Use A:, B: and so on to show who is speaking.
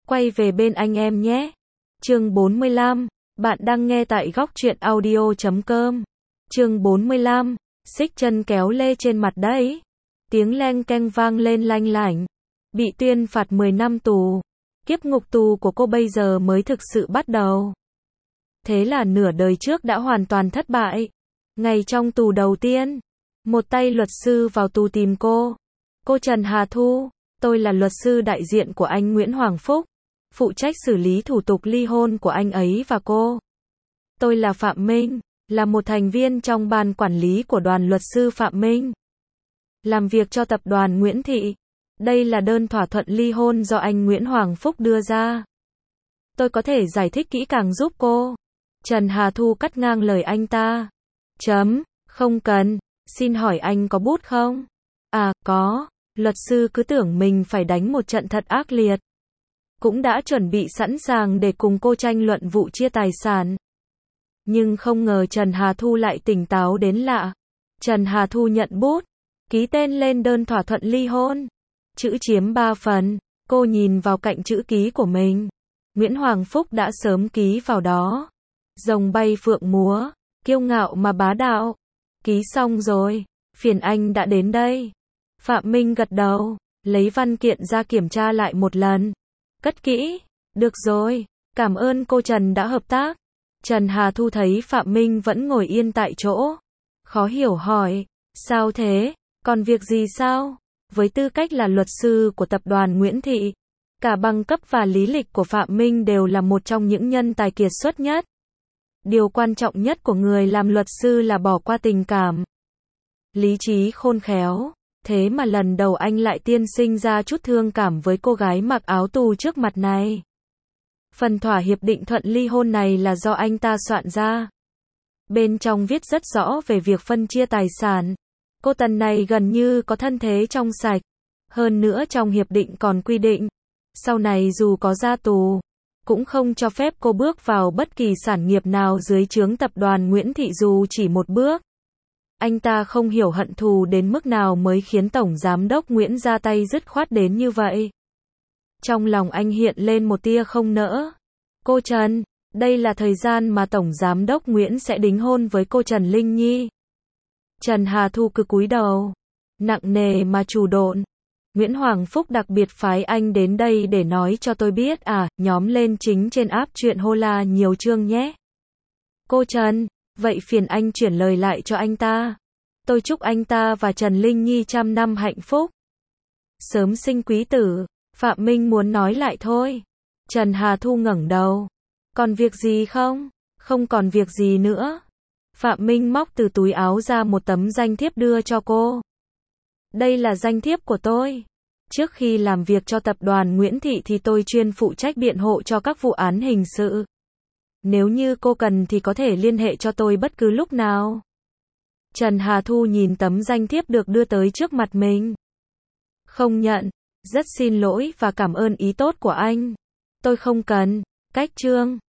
A: Quay về bên anh em nhé. Chương 45. Bạn đang nghe tại góc truyện audio.com. Chương 45. Xích chân kéo lê trên mặt đấy. Tiếng leng keng vang lên lanh lảnh. Bị tuyên phạt 10 năm tù. Kiếp ngục tù của cô bây giờ mới thực sự bắt đầu. Thế là nửa đời trước đã hoàn toàn thất bại. Ngày trong tù đầu tiên, một tay luật sư vào tù tìm cô. Cô Trần Hà Thu, tôi là luật sư đại diện của anh Nguyễn Hoàng Phúc, phụ trách xử lý thủ tục ly hôn của anh ấy và cô. Tôi là Phạm Minh, là một thành viên trong ban quản lý của đoàn luật sư Phạm Minh. Làm việc cho tập đoàn Nguyễn Thị. Đây là đơn thỏa thuận ly hôn do anh Nguyễn Hoàng Phúc đưa ra. Tôi có thể giải thích kỹ càng giúp cô. Trần Hà Thu cắt ngang lời anh ta. Không cần, xin hỏi anh có bút không? À, có. Luật sư cứ tưởng mình phải đánh một trận thật ác liệt. Cũng đã chuẩn bị sẵn sàng để cùng cô tranh luận vụ chia tài sản. Nhưng không ngờ Trần Hà Thu lại tỉnh táo đến lạ. Trần Hà Thu nhận bút, ký tên lên đơn thỏa thuận ly hôn. Chữ chiếm 3 phần, cô nhìn vào cạnh chữ ký của mình. Nguyễn Hoàng Phúc đã sớm ký vào đó. Rồng bay phượng múa, kiêu ngạo mà bá đạo. Ký xong rồi, phiền anh đã đến đây. Phạm Minh gật đầu, lấy văn kiện ra kiểm tra lại một lần. Cất kỹ, được rồi, cảm ơn cô Trần đã hợp tác. Trần Hà Thu thấy Phạm Minh vẫn ngồi yên tại chỗ. Khó hiểu hỏi, sao thế, còn việc gì sao? Với tư cách là luật sư của tập đoàn Nguyễn Thị, cả bằng cấp và lý lịch của Phạm Minh đều là một trong những nhân tài kiệt xuất nhất. Điều quan trọng nhất của người làm luật sư là bỏ qua tình cảm. Lý trí khôn khéo. Thế mà lần đầu anh lại tiên sinh ra chút thương cảm với cô gái mặc áo tù trước mặt này. Phần thỏa hiệp định thuận ly hôn này là do anh ta soạn ra. Bên trong viết rất rõ về việc phân chia tài sản. Cô Tần này gần như có thân thế trong sạch. Hơn nữa trong hiệp định còn quy định, sau này dù có ra tù, cũng không cho phép cô bước vào bất kỳ sản nghiệp nào dưới trướng tập đoàn Nguyễn Thị dù chỉ một bước. Anh ta không hiểu hận thù đến mức nào mới khiến Tổng Giám đốc Nguyễn ra tay dứt khoát đến như vậy. Trong lòng anh hiện lên một tia không nỡ. Cô Trần, đây là thời gian mà Tổng Giám đốc Nguyễn sẽ đính hôn với cô Trần Linh Nhi. Trần Hà Thu cứ cúi đầu, nặng nề mà chủ độn. Nguyễn Hoàng Phúc đặc biệt phái anh đến đây để nói cho tôi biết nhóm lên chính trên app truyện Hola nhiều chương nhé. Cô Trần, vậy phiền anh chuyển lời lại cho anh ta. Tôi chúc anh ta và Trần Linh Nhi 100 năm hạnh phúc. Sớm sinh quý tử, Phạm Minh muốn nói lại thôi. Trần Hà Thu ngẩng đầu. Còn việc gì không? Không còn việc gì nữa. Phạm Minh móc từ túi áo ra một tấm danh thiếp đưa cho cô. Đây là danh thiếp của tôi. Trước khi làm việc cho tập đoàn Nguyễn Thị thì tôi chuyên phụ trách biện hộ cho các vụ án hình sự. Nếu như cô cần thì có thể liên hệ cho tôi bất cứ lúc nào. Trần Hà Thu nhìn tấm danh thiếp được đưa tới trước mặt mình. Không nhận. Rất xin lỗi và cảm ơn ý tốt của anh. Tôi không cần. Cách chương.